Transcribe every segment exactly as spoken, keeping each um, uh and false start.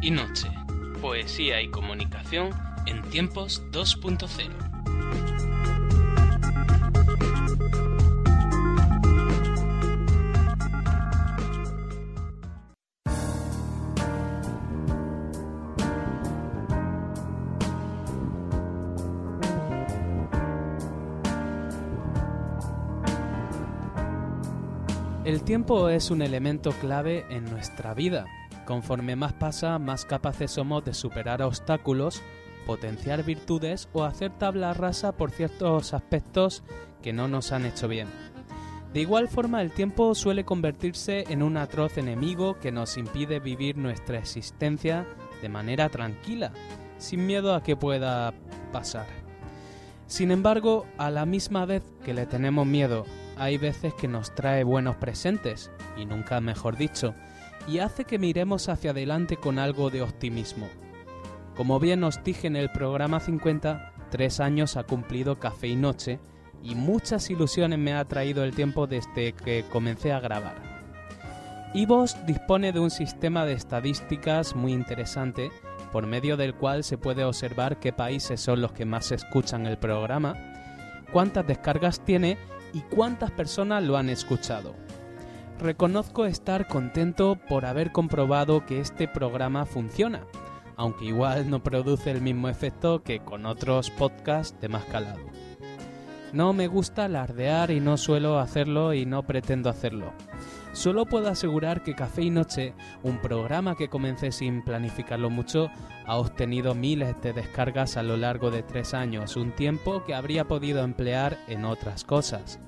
y Noche, poesía y comunicación en tiempos dos punto cero. El tiempo es un elemento clave en nuestra vida. Conforme más pasa, más capaces somos de superar obstáculos, potenciar virtudes o hacer tabla rasa por ciertos aspectos que no nos han hecho bien. De igual forma, el tiempo suele convertirse en un atroz enemigo que nos impide vivir nuestra existencia de manera tranquila, sin miedo a que pueda pasar. Sin embargo, a la misma vez que le tenemos miedo, hay veces que nos trae buenos presentes, y nunca mejor dicho, y hace que miremos hacia adelante con algo de optimismo. Como bien os dije en el programa cincuenta, tres años ha cumplido Café y Noche, y muchas ilusiones me ha traído el tiempo desde que comencé a grabar. iVoox dispone de un sistema de estadísticas muy interesante, por medio del cual se puede observar qué países son los que más escuchan el programa, cuántas descargas tiene y cuántas personas lo han escuchado. Reconozco estar contento por haber comprobado que este programa funciona, aunque igual no produce el mismo efecto que con otros podcasts de más calado. No me gusta alardear y no suelo hacerlo y no pretendo hacerlo. Solo puedo asegurar que Café y Noche, un programa que comencé sin planificarlo mucho, ha obtenido miles de descargas a lo largo de tres años, un tiempo que habría podido emplear en otras cosas.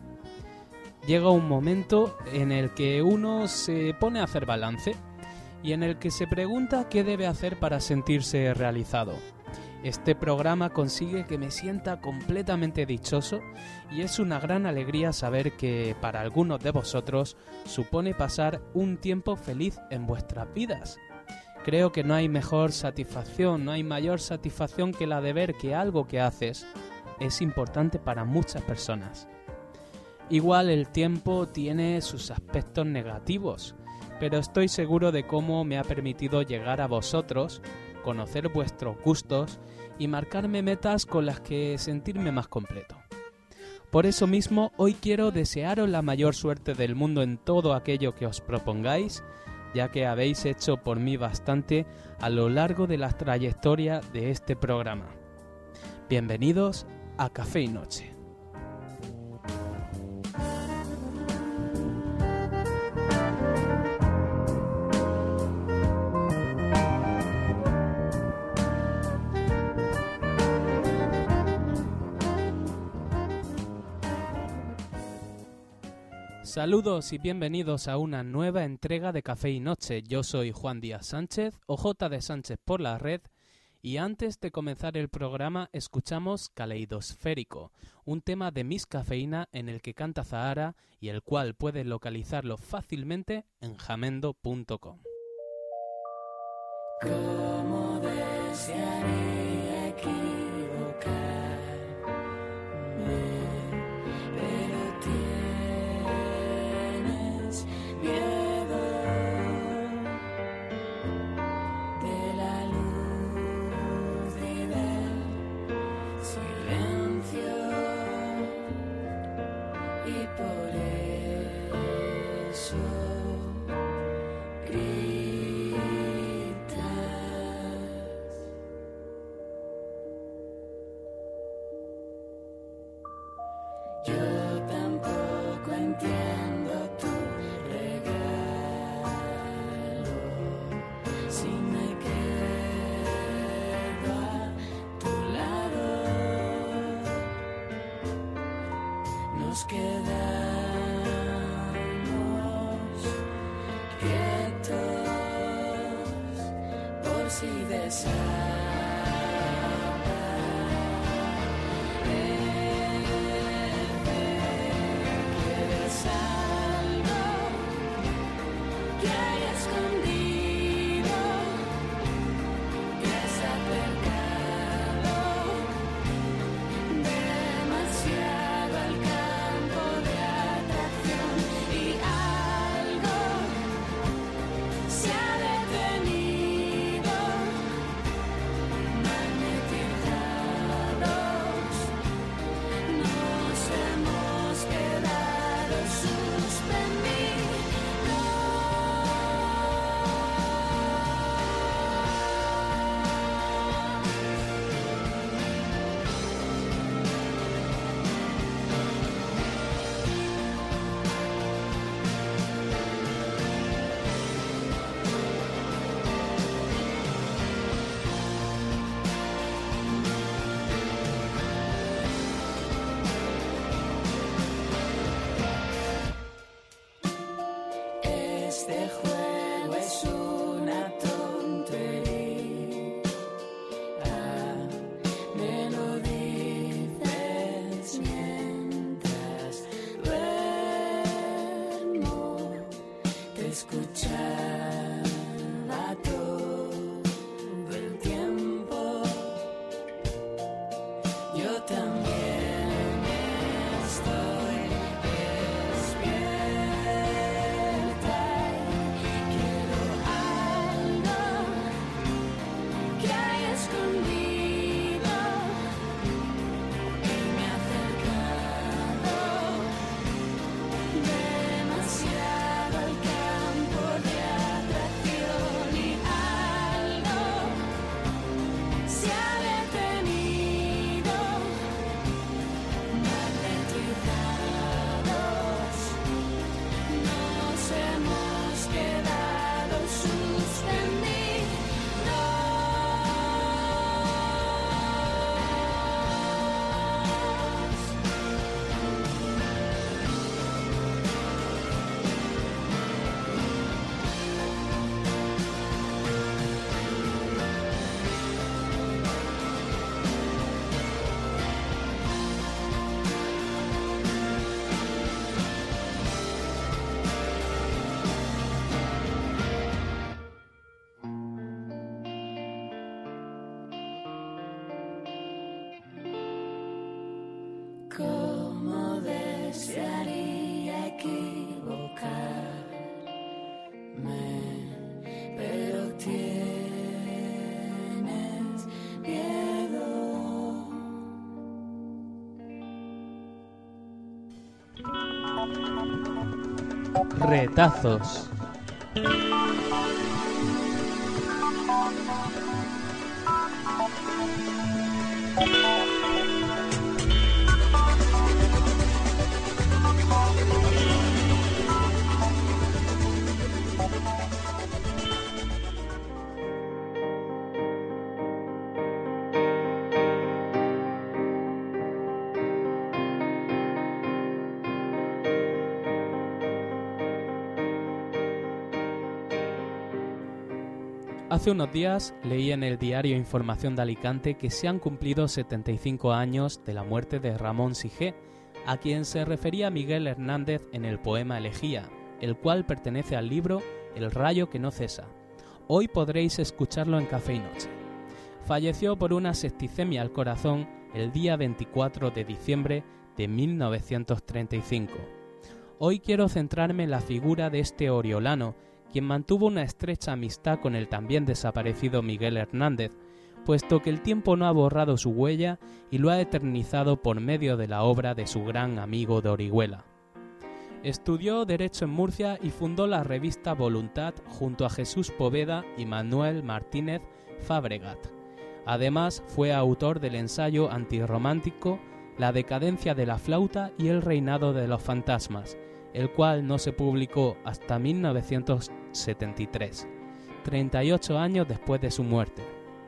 Llega un momento en el que uno se pone a hacer balance y en el que se pregunta qué debe hacer para sentirse realizado. Este programa consigue que me sienta completamente dichoso y es una gran alegría saber que para algunos de vosotros supone pasar un tiempo feliz en vuestras vidas. Creo que no hay mejor satisfacción, no hay mayor satisfacción que la de ver que algo que haces es importante para muchas personas. Igual el tiempo tiene sus aspectos negativos, pero estoy seguro de cómo me ha permitido llegar a vosotros, conocer vuestros gustos y marcarme metas con las que sentirme más completo. Por eso mismo, hoy quiero desearos la mayor suerte del mundo en todo aquello que os propongáis, ya que habéis hecho por mí bastante a lo largo de la trayectoria de este programa. Bienvenidos a Café y Noche. Saludos y bienvenidos a una nueva entrega de Café y Noche. Yo soy Juan Díaz Sánchez, o J de Sánchez por la red, y antes de comenzar el programa escuchamos Caleidosférico, un tema de Miss Cafeína en el que canta Zahara y el cual puedes localizarlo fácilmente en jamendo punto com. ¿Cómo desearía equivocarme? Pero tienes miedo de la luz y del silencio, y por eso yo tampoco entiendo tu regalo. Si me quedo a tu lado, nos quedamos quietos por si deseas. Se ha detenido. Como desearía equivocarme, pero tienes miedo. Retazos. Hace unos días leí en el diario Información de Alicante que se han cumplido setenta y cinco años de la muerte de Ramón Sige, a quien se refería Miguel Hernández en el poema Elegía, el cual pertenece al libro El rayo que no cesa. Hoy podréis escucharlo en Café y Noche. Falleció por una septicemia al corazón el día veinticuatro de diciembre de mil novecientos treinta y cinco. Hoy quiero centrarme en la figura de este oriolano, quien mantuvo una estrecha amistad con el también desaparecido Miguel Hernández, puesto que el tiempo no ha borrado su huella y lo ha eternizado por medio de la obra de su gran amigo de Orihuela. Estudió Derecho en Murcia y fundó la revista Voluntad junto a Jesús Poveda y Manuel Martínez Fabregat. Además, fue autor del ensayo antirromántico La decadencia de la flauta y el reinado de los fantasmas, el cual no se publicó hasta mil novecientos setenta y tres, treinta y ocho años después de su muerte.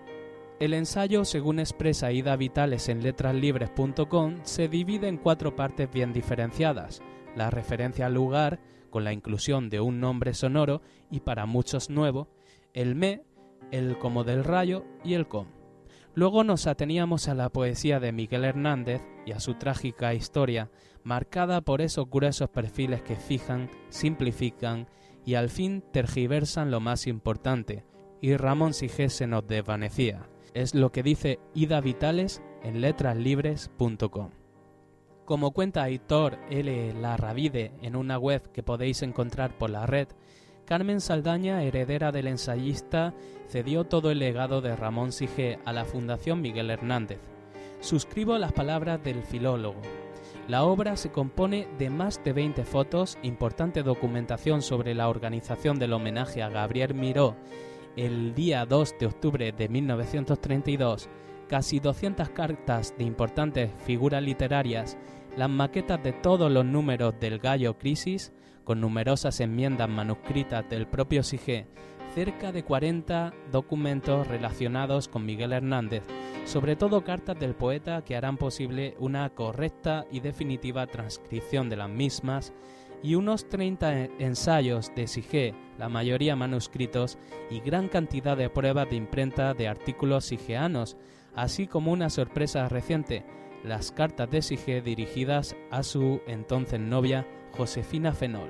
El ensayo, según expresa Ida Vitales en letras libres punto com, se divide en cuatro partes bien diferenciadas: la referencia al lugar, con la inclusión de un nombre sonoro y para muchos nuevo, el me, el como del rayo y el com. Luego nos ateníamos a la poesía de Miguel Hernández y a su trágica historia, marcada por esos gruesos perfiles que fijan, simplifican y al fin tergiversan lo más importante, y Ramón Sige se nos desvanecía. Es lo que dice Ida Vitales en letras libres punto com. Como cuenta Aitor L. Larravide en una web que podéis encontrar por la red, Carmen Saldaña, heredera del ensayista, cedió todo el legado de Ramón Sige a la Fundación Miguel Hernández. Suscribo las palabras del filólogo. La obra se compone de más de veinte fotos, importante documentación sobre la organización del homenaje a Gabriel Miró el día dos de octubre de mil novecientos treinta y dos, casi doscientas cartas de importantes figuras literarias, las maquetas de todos los números del Gallo Crisis, con numerosas enmiendas manuscritas del propio Sige, cerca de cuarenta documentos relacionados con Miguel Hernández, sobre todo cartas del poeta que harán posible una correcta y definitiva transcripción de las mismas, y unos treinta ensayos de Sige, la mayoría manuscritos, y gran cantidad de pruebas de imprenta de artículos sigeanos, así como una sorpresa reciente, las cartas de Sige dirigidas a su entonces novia Josefina Fenol.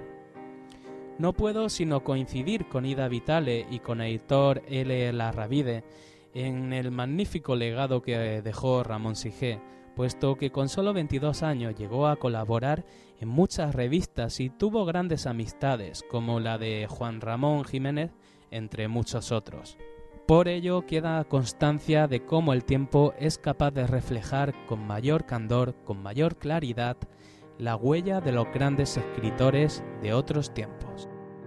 No puedo sino coincidir con Ida Vitale y con Aitor L. Larravide en el magnífico legado que dejó Ramón Sige, puesto que con solo veintidós años llegó a colaborar en muchas revistas y tuvo grandes amistades, como la de Juan Ramón Jiménez, entre muchos otros. Por ello queda constancia de cómo el tiempo es capaz de reflejar con mayor candor, con mayor claridad, la huella de los grandes escritores de otros tiempos.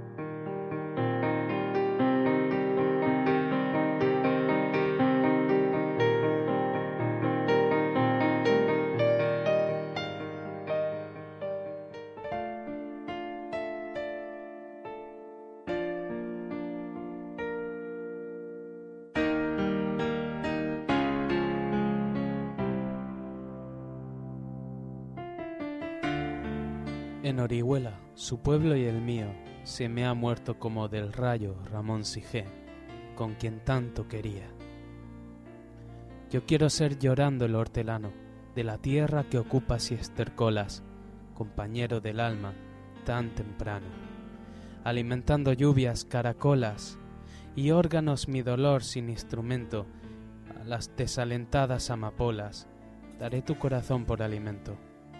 En Orihuela, su pueblo y el mío, se me ha muerto como del rayo Ramón Sige, con quien tanto quería. Yo quiero ser llorando el hortelano, de la tierra que ocupas y estercolas, compañero del alma, tan temprano, alimentando lluvias, caracolas, y órganos mi dolor sin instrumento, a las desalentadas amapolas, daré tu corazón por alimento.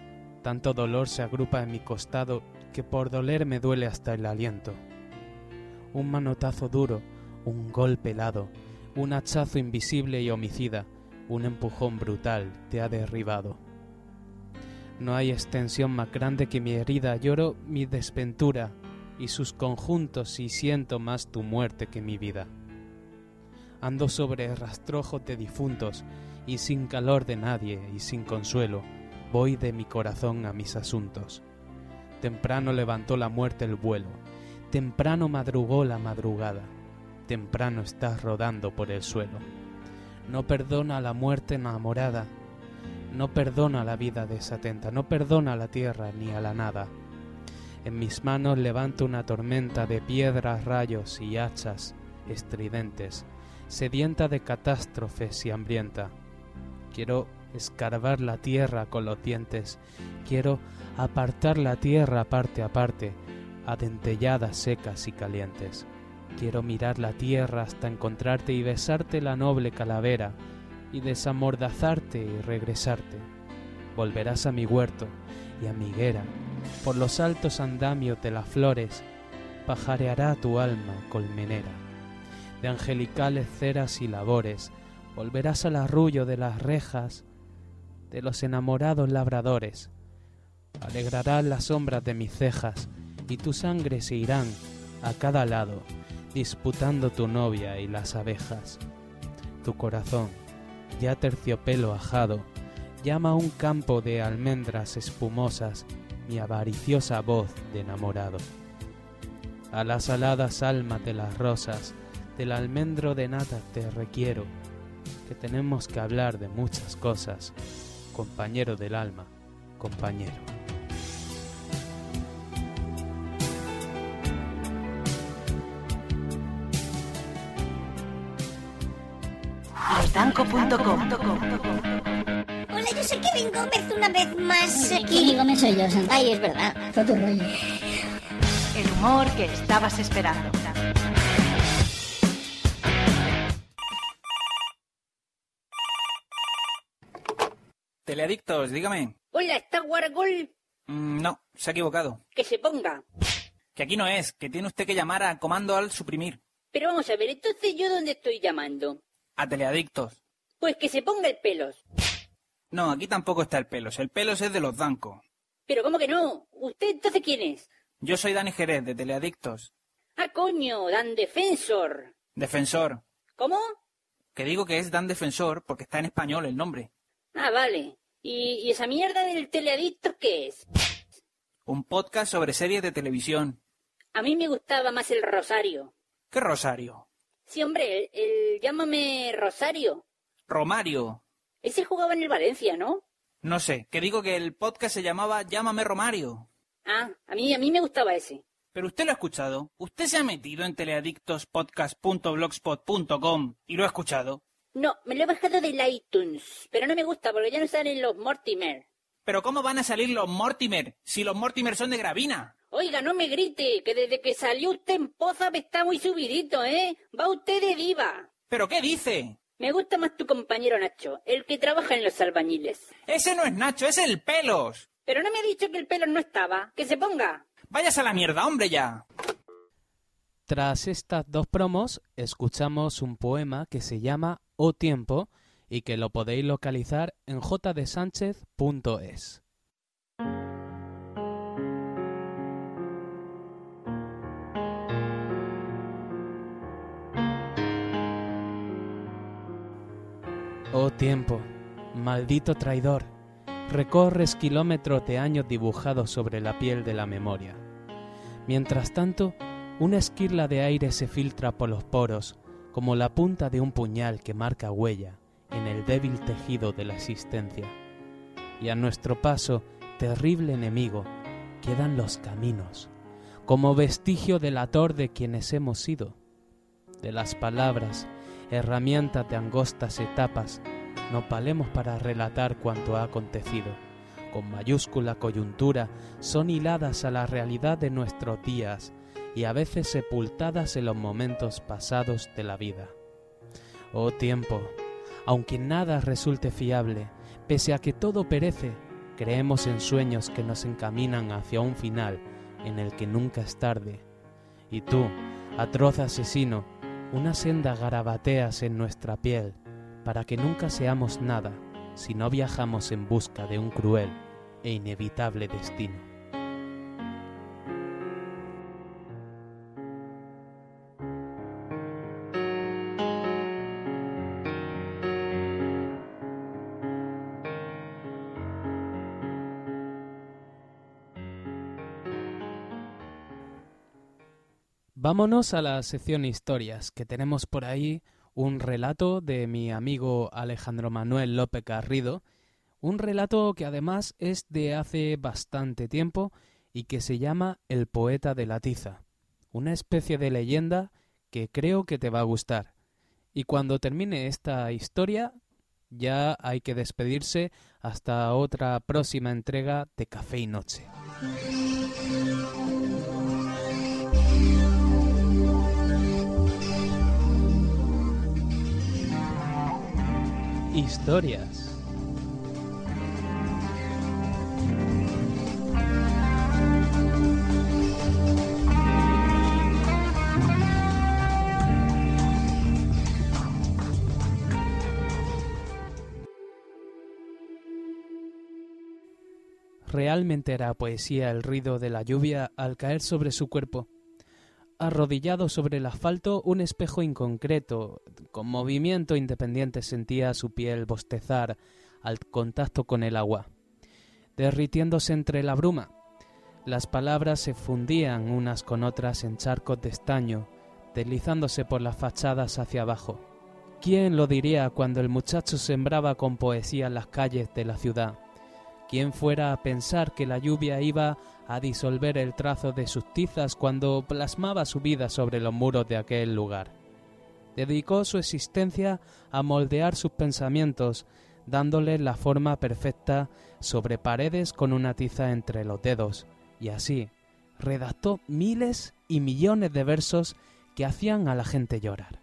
Tanto dolor se agrupa en mi costado que por doler me duele hasta el aliento. Un manotazo duro, un golpe helado, un hachazo invisible y homicida, un empujón brutal te ha derribado. No hay extensión más grande que mi herida, lloro mi desventura y sus conjuntos y siento más tu muerte que mi vida. Ando sobre rastrojos de difuntos y sin calor de nadie y sin consuelo, voy de mi corazón a mis asuntos. Temprano levantó la muerte el vuelo, temprano madrugó la madrugada, temprano estás rodando por el suelo. No perdona a la muerte enamorada, no perdona a la vida desatenta, no perdona a la tierra ni a la nada. En mis manos levanto una tormenta de piedras, rayos y hachas estridentes, sedienta de catástrofes y hambrienta. Quiero escarbar la tierra con los dientes, quiero apartar la tierra parte a parte, a dentelladas secas y calientes. Quiero mirar la tierra hasta encontrarte y besarte la noble calavera, y desamordazarte y regresarte. Volverás a mi huerto y a mi higuera, por los altos andamios de las flores, pajareará tu alma colmenera. De angelicales ceras y labores, volverás al arrullo de las rejas, de los enamorados labradores. Alegrarás las sombras de mis cejas, y tu sangre se irán a cada lado, disputando tu novia y las abejas. Tu corazón, ya terciopelo ajado, llama a un campo de almendras espumosas mi avariciosa voz de enamorado. A las aladas almas de las rosas, del almendro de nata te requiero, que tenemos que hablar de muchas cosas, compañero del alma, compañero. Losdanco punto com. Hola, yo soy Kevin Gómez una vez más aquí. Kevin Gómez soy yo, Santa. Ay, es verdad. Fue tu rollo. El humor que estabas esperando. Teleadictos, dígame. Hola, ¿está Wargol? Mm, no, se ha equivocado. Que se ponga. Que aquí no es, que tiene usted que llamar a comando al suprimir. Pero vamos a ver, entonces ¿yo dónde estoy llamando? A Teleadictos. Pues que se ponga el pelos. No, aquí tampoco está el pelos. El pelos es de los Danco. Pero ¿cómo que no? ¿Usted entonces quién es? Yo soy Dani Jerez, de Teleadictos. Ah, coño, Dan Defensor. Defensor. ¿Cómo? Que digo que es Dan Defensor porque está en español el nombre. Ah, vale. ¿Y, y esa mierda del Teleadictos qué es? Un podcast sobre series de televisión. A mí me gustaba más el Rosario. ¿Qué Rosario? Sí, hombre, el, el Llámame Rosario. Romario. Ese jugaba en el Valencia, ¿no? No sé, que digo que el podcast se llamaba Llámame Romario. Ah, a mí, a mí me gustaba ese. Pero usted lo ha escuchado. Usted se ha metido en teleadictospodcast punto blogspot punto com y lo ha escuchado. No, me lo he bajado del iTunes, pero no me gusta porque ya no salen los Mortimer. ¿Pero cómo van a salir los Mortimer si los Mortimer son de Gravina? Oiga, no me grite, que desde que salió usted en Poza me está muy subidito, ¿eh? Va usted de diva. ¿Pero qué dice? Me gusta más tu compañero Nacho, el que trabaja en los albañiles. Ese no es Nacho, es el Pelos. Pero no me ha dicho que el pelo no estaba. ¡Que se ponga! Váyase a la mierda, hombre, ya. Tras estas dos promos, escuchamos un poema que se llama O Tiempo y que lo podéis localizar en j d sánchez punto es. Oh tiempo, maldito traidor, recorres kilómetros de años dibujados sobre la piel de la memoria. Mientras tanto, una esquirla de aire se filtra por los poros, como la punta de un puñal que marca huella en el débil tejido de la existencia. Y a nuestro paso, terrible enemigo, quedan los caminos, como vestigio del ator de quienes hemos sido. De las palabras, herramientas de angostas etapas, no palemos para relatar cuanto ha acontecido. Con mayúscula coyuntura son hiladas a la realidad de nuestros días y a veces sepultadas en los momentos pasados de la vida. Oh tiempo, aunque nada resulte fiable, pese a que todo perece, Creemos en sueños que nos encaminan hacia un final en el que nunca es tarde. Y tú, atroz asesino, una senda garabateas en nuestra piel, para que nunca seamos nada si no viajamos en busca de un cruel e inevitable destino. Vámonos a la sección historias, que tenemos por ahí un relato de mi amigo Alejandro Manuel López Garrido, un relato que además es de hace bastante tiempo y que se llama El poeta de la tiza, una especie de leyenda que creo que te va a gustar. Y cuando termine esta historia ya hay que despedirse hasta otra próxima entrega de Café y Noche. Historias. Realmente era poesía el ruido de la lluvia al caer sobre su cuerpo. Arrodillado sobre el asfalto, un espejo inconcreto, con movimiento independiente, sentía su piel bostezar al contacto con el agua. Derritiéndose entre la bruma, las palabras se fundían unas con otras en charcos de estaño, deslizándose por las fachadas hacia abajo. ¿Quién lo diría cuando el muchacho sembraba con poesía las calles de la ciudad? ¿Quién fuera a pensar que la lluvia iba a disolver el trazo de sus tizas cuando plasmaba su vida sobre los muros de aquel lugar? Dedicó su existencia a moldear sus pensamientos, dándoles la forma perfecta sobre paredes con una tiza entre los dedos, y así redactó miles y millones de versos que hacían a la gente llorar.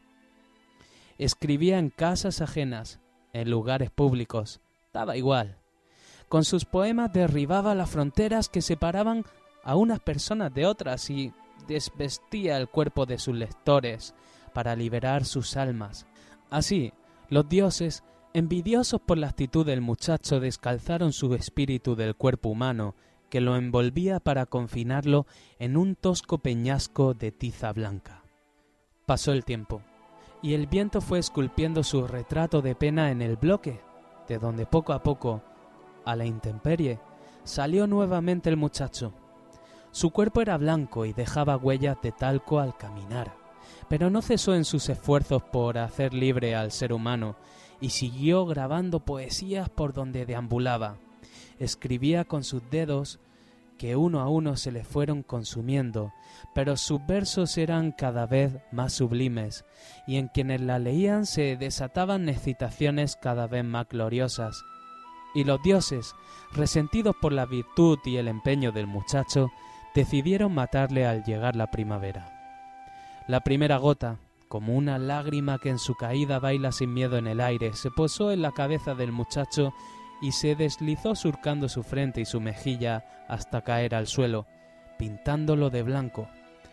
Escribía en casas ajenas, en lugares públicos, daba igual. Con sus poemas derribaba las fronteras que separaban a unas personas de otras y desvestía el cuerpo de sus lectores para liberar sus almas. Así, los dioses, envidiosos por la actitud del muchacho, descalzaron su espíritu del cuerpo humano, que lo envolvía para confinarlo en un tosco peñasco de tiza blanca. Pasó el tiempo, y el viento fue esculpiendo su retrato de pena en el bloque, de donde poco a poco, a la intemperie, salió nuevamente el muchacho. Su cuerpo era blanco y dejaba huellas de talco al caminar, pero no cesó en sus esfuerzos por hacer libre al ser humano y siguió grabando poesías por donde deambulaba. Escribía con sus dedos que uno a uno se le fueron consumiendo, pero sus versos eran cada vez más sublimes y en quienes la leían se desataban excitaciones cada vez más gloriosas. Y los dioses, resentidos por la virtud y el empeño del muchacho, decidieron matarle al llegar la primavera. La primera gota, como una lágrima que en su caída baila sin miedo en el aire, se posó en la cabeza del muchacho y se deslizó surcando su frente y su mejilla hasta caer al suelo, pintándolo de blanco.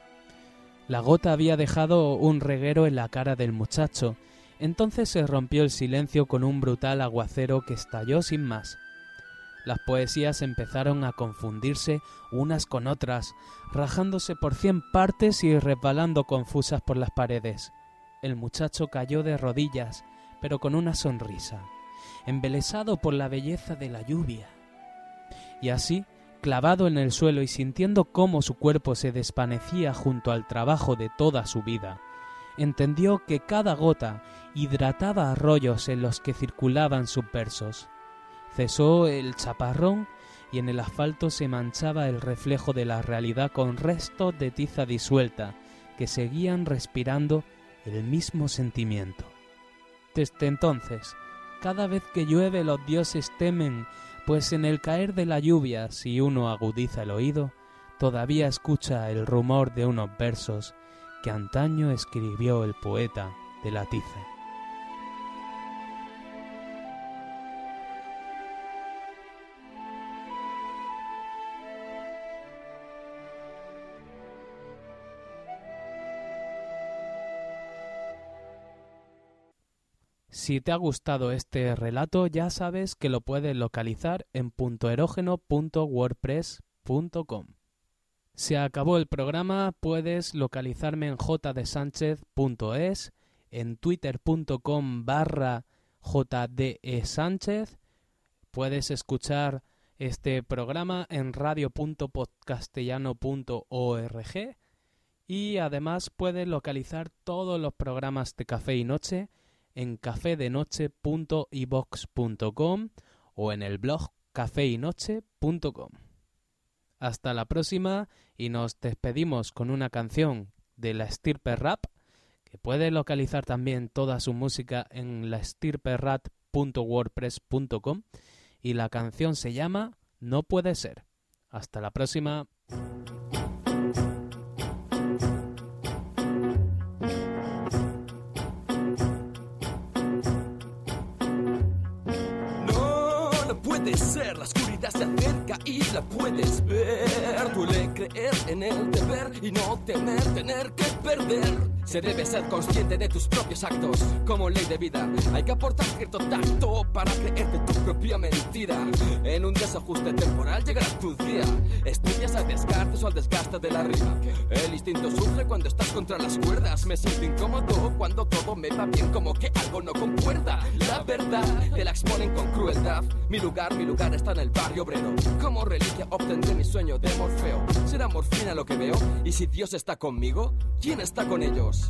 La gota había dejado un reguero en la cara del muchacho. Entonces se rompió el silencio con un brutal aguacero que estalló sin más. Las poesías empezaron a confundirse unas con otras, rajándose por cien partes y resbalando confusas por las paredes. El muchacho cayó de rodillas, pero con una sonrisa, embelesado por la belleza de la lluvia. Y así, clavado en el suelo y sintiendo cómo su cuerpo se desvanecía junto al trabajo de toda su vida, entendió que cada gota hidrataba arroyos en los que circulaban sus versos. Cesó el chaparrón y en el asfalto se manchaba el reflejo de la realidad con restos de tiza disuelta que seguían respirando el mismo sentimiento. Desde entonces, cada vez que llueve los dioses temen, pues en el caer de la lluvia, si uno agudiza el oído, todavía escucha el rumor de unos versos que antaño escribió el poeta de la tiza. Si te ha gustado este relato, ya sabes que lo puedes localizar en punto erógeno punto wordpress punto com. Se acabó el programa, puedes localizarme en j d sánchez punto es, en twitter punto com barra jdesánchez. Puedes escuchar este programa en radio punto podcastellano punto org y además puedes localizar todos los programas de Café y Noche en café de noche punto i vox punto com o en el blog café y noche punto com. Hasta la próxima y nos despedimos con una canción de La Estirpe Rap, que puede localizar también toda su música en la estirpe rap punto wordpress punto com y la canción se llama No Puede Ser. Hasta la próxima. Ser, la oscuridad se acerca y la puedes ver. Duele creer en el deber y no temer tener que perder. Se debe ser consciente de tus propios actos. Como ley de vida, hay que aportar cierto tacto para creerte tu propia mentira. En un desajuste temporal llegará tu día. Estudias al descarte o al desgaste de la rima. El instinto surge cuando estás contra las cuerdas. Me siento incómodo cuando todo me va bien, como que algo no concuerda. La verdad te la exponen con crueldad. Mi lugar, mi lugar está en el barrio obrero. Como reliquia obtendré mi sueño de Morfeo. Será morfina lo que veo. Y si Dios está conmigo, ¿quién está con ellos?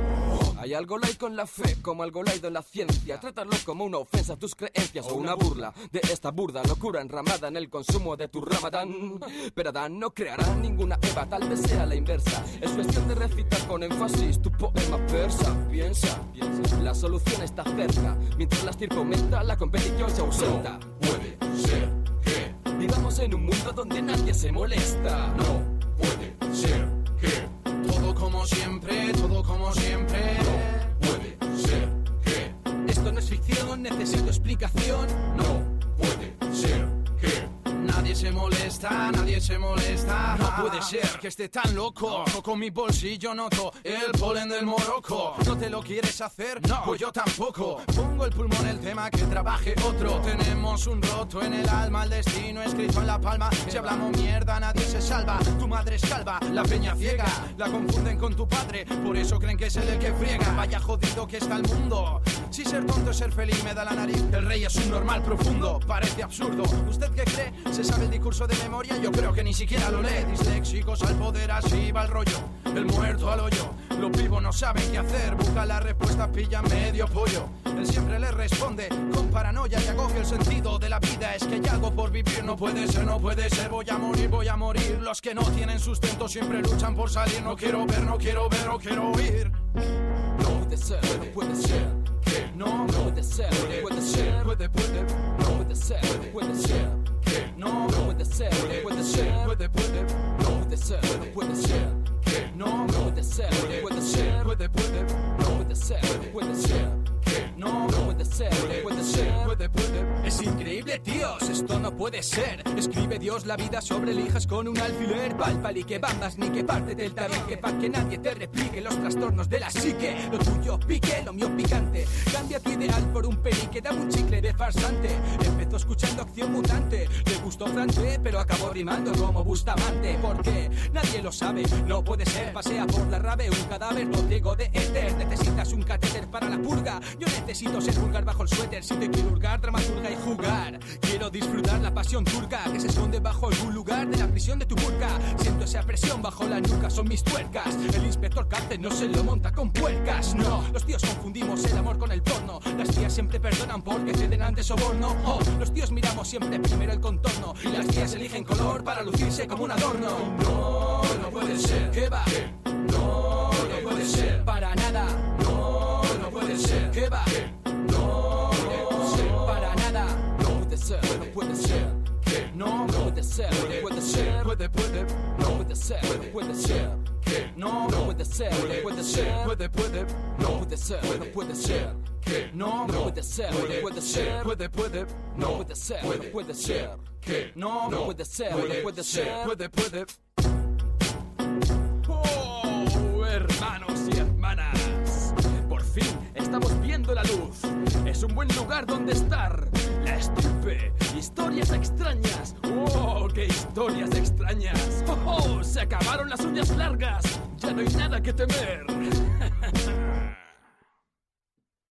Hay algo laico en la fe, como algo laido en la ciencia. Trátalo como una ofensa a tus creencias o una burla de esta burda locura enramada en el consumo de tu ramadán. Pero Adán no creará ninguna Eva, tal vez sea la inversa. Es cuestión de recitar con énfasis tu poema persa. Piensa, piensa, la solución está cerca. Mientras la estirpe aumenta, la competición se ausenta. No puede ser que vivamos en un mundo donde nadie se molesta. No puede ser que todo como siempre, todo como siempre. No puede ser que esto no es ficción, necesito explicación. No puede ser que nadie se molesta, nadie se molesta. No puede ser que esté tan loco. No. Con mi bolsillo noto el polen del moroco. ¿No te lo quieres hacer? No, pues yo tampoco. Pongo el pulmón el tema, que trabaje otro. Tenemos un roto en el alma, el destino escrito en la palma. Si hablamos mierda nadie se salva. Tu madre es calva, la peña ciega. La confunden con tu padre, por eso creen que es él el que friega. Vaya jodido que está el mundo. Si ser tonto es ser feliz me da la nariz. El rey es un normal profundo, parece absurdo. ¿Usted qué cree? ¿Se sabe el discurso de memoria? Yo creo que ni siquiera lo lee. Disléxicos al poder, así va el rollo. El muerto al hoyo. Los vivos no saben qué hacer. Busca la respuesta, pilla medio pollo. Él siempre le responde con paranoia y acoge el sentido de la vida. Es que hay algo por vivir. No puede ser, no puede ser. Voy a morir, voy a morir. Los que no tienen sustento siempre luchan por salir. No quiero ver, no quiero ver, no quiero oír. No puede ser, no puede ser. Que no, no puede ser, puede, puede ser, puede, puede, no puede ser, puede ser, que no, no puede ser, puede ser, puede, puede, no puede ser, puede ser, que no, no puede ser, puede ser, puede, puede, no puede ser, puede ser, que no, no puede ser, puede ser, puede, puede. Es increíble, tíos, esto no puede ser. Escribe Dios la vida sobre lijas con un alfiler. Palpal y que bambas ni que parte del tabique, pa' que nadie te replique los trastornos de la psique. Lo tuyo pique, lo mío picante. Cambia tu ideal por un pelique, dame un chicle de farsante. Empezó escuchando Acción Mutante, le gustó francés, pero acabó rimando como Bustamante. Porque nadie lo sabe, no puede ser. Pasea por la rave un cadáver todo ciego de éter. Necesitas un catéter para la purga. Yo necesito ser vulgar bajo el suéter. Si te quiero hurgar, dramaturga y jugar. Quiero disfrutar la pasión turca que se esconde bajo algún lugar de la prisión de tu burka. Siento esa presión bajo la nuca, son mis tuercas. El inspector Cárcel no se lo monta con puercas. No, los tíos confundimos el amor con el porno. Las tías siempre perdonan porque ceden ante soborno. Oh, los tíos miramos siempre primero el contorno. Y las tías eligen color para lucirse como un adorno. No, no puede ser. ¿Qué va? No, no puede ser. Para nada. No, no puede ser. ¿Qué va? No, no puede ser. Para nada. No puede ser, no puede ser. Que no, no puede ser, puede ser, puede, puede, no puede ser, puede ser. Que no, no puede ser, puede ser, puede, puede, no puede ser, no puede ser. Que no, no puede ser, puede ser, puede, puede, no puede ser, puede ser. Que no, no puede ser, puede ser, puede, puede. Oh, hermanos y hermanas, por fin estamos viendo la luz. Es un buen lugar donde estar. La estirpe, historias extrañas. ¡Oh, qué historias extrañas! ¡Oh, oh! Se acabaron las uñas largas. Ya no hay nada que temer.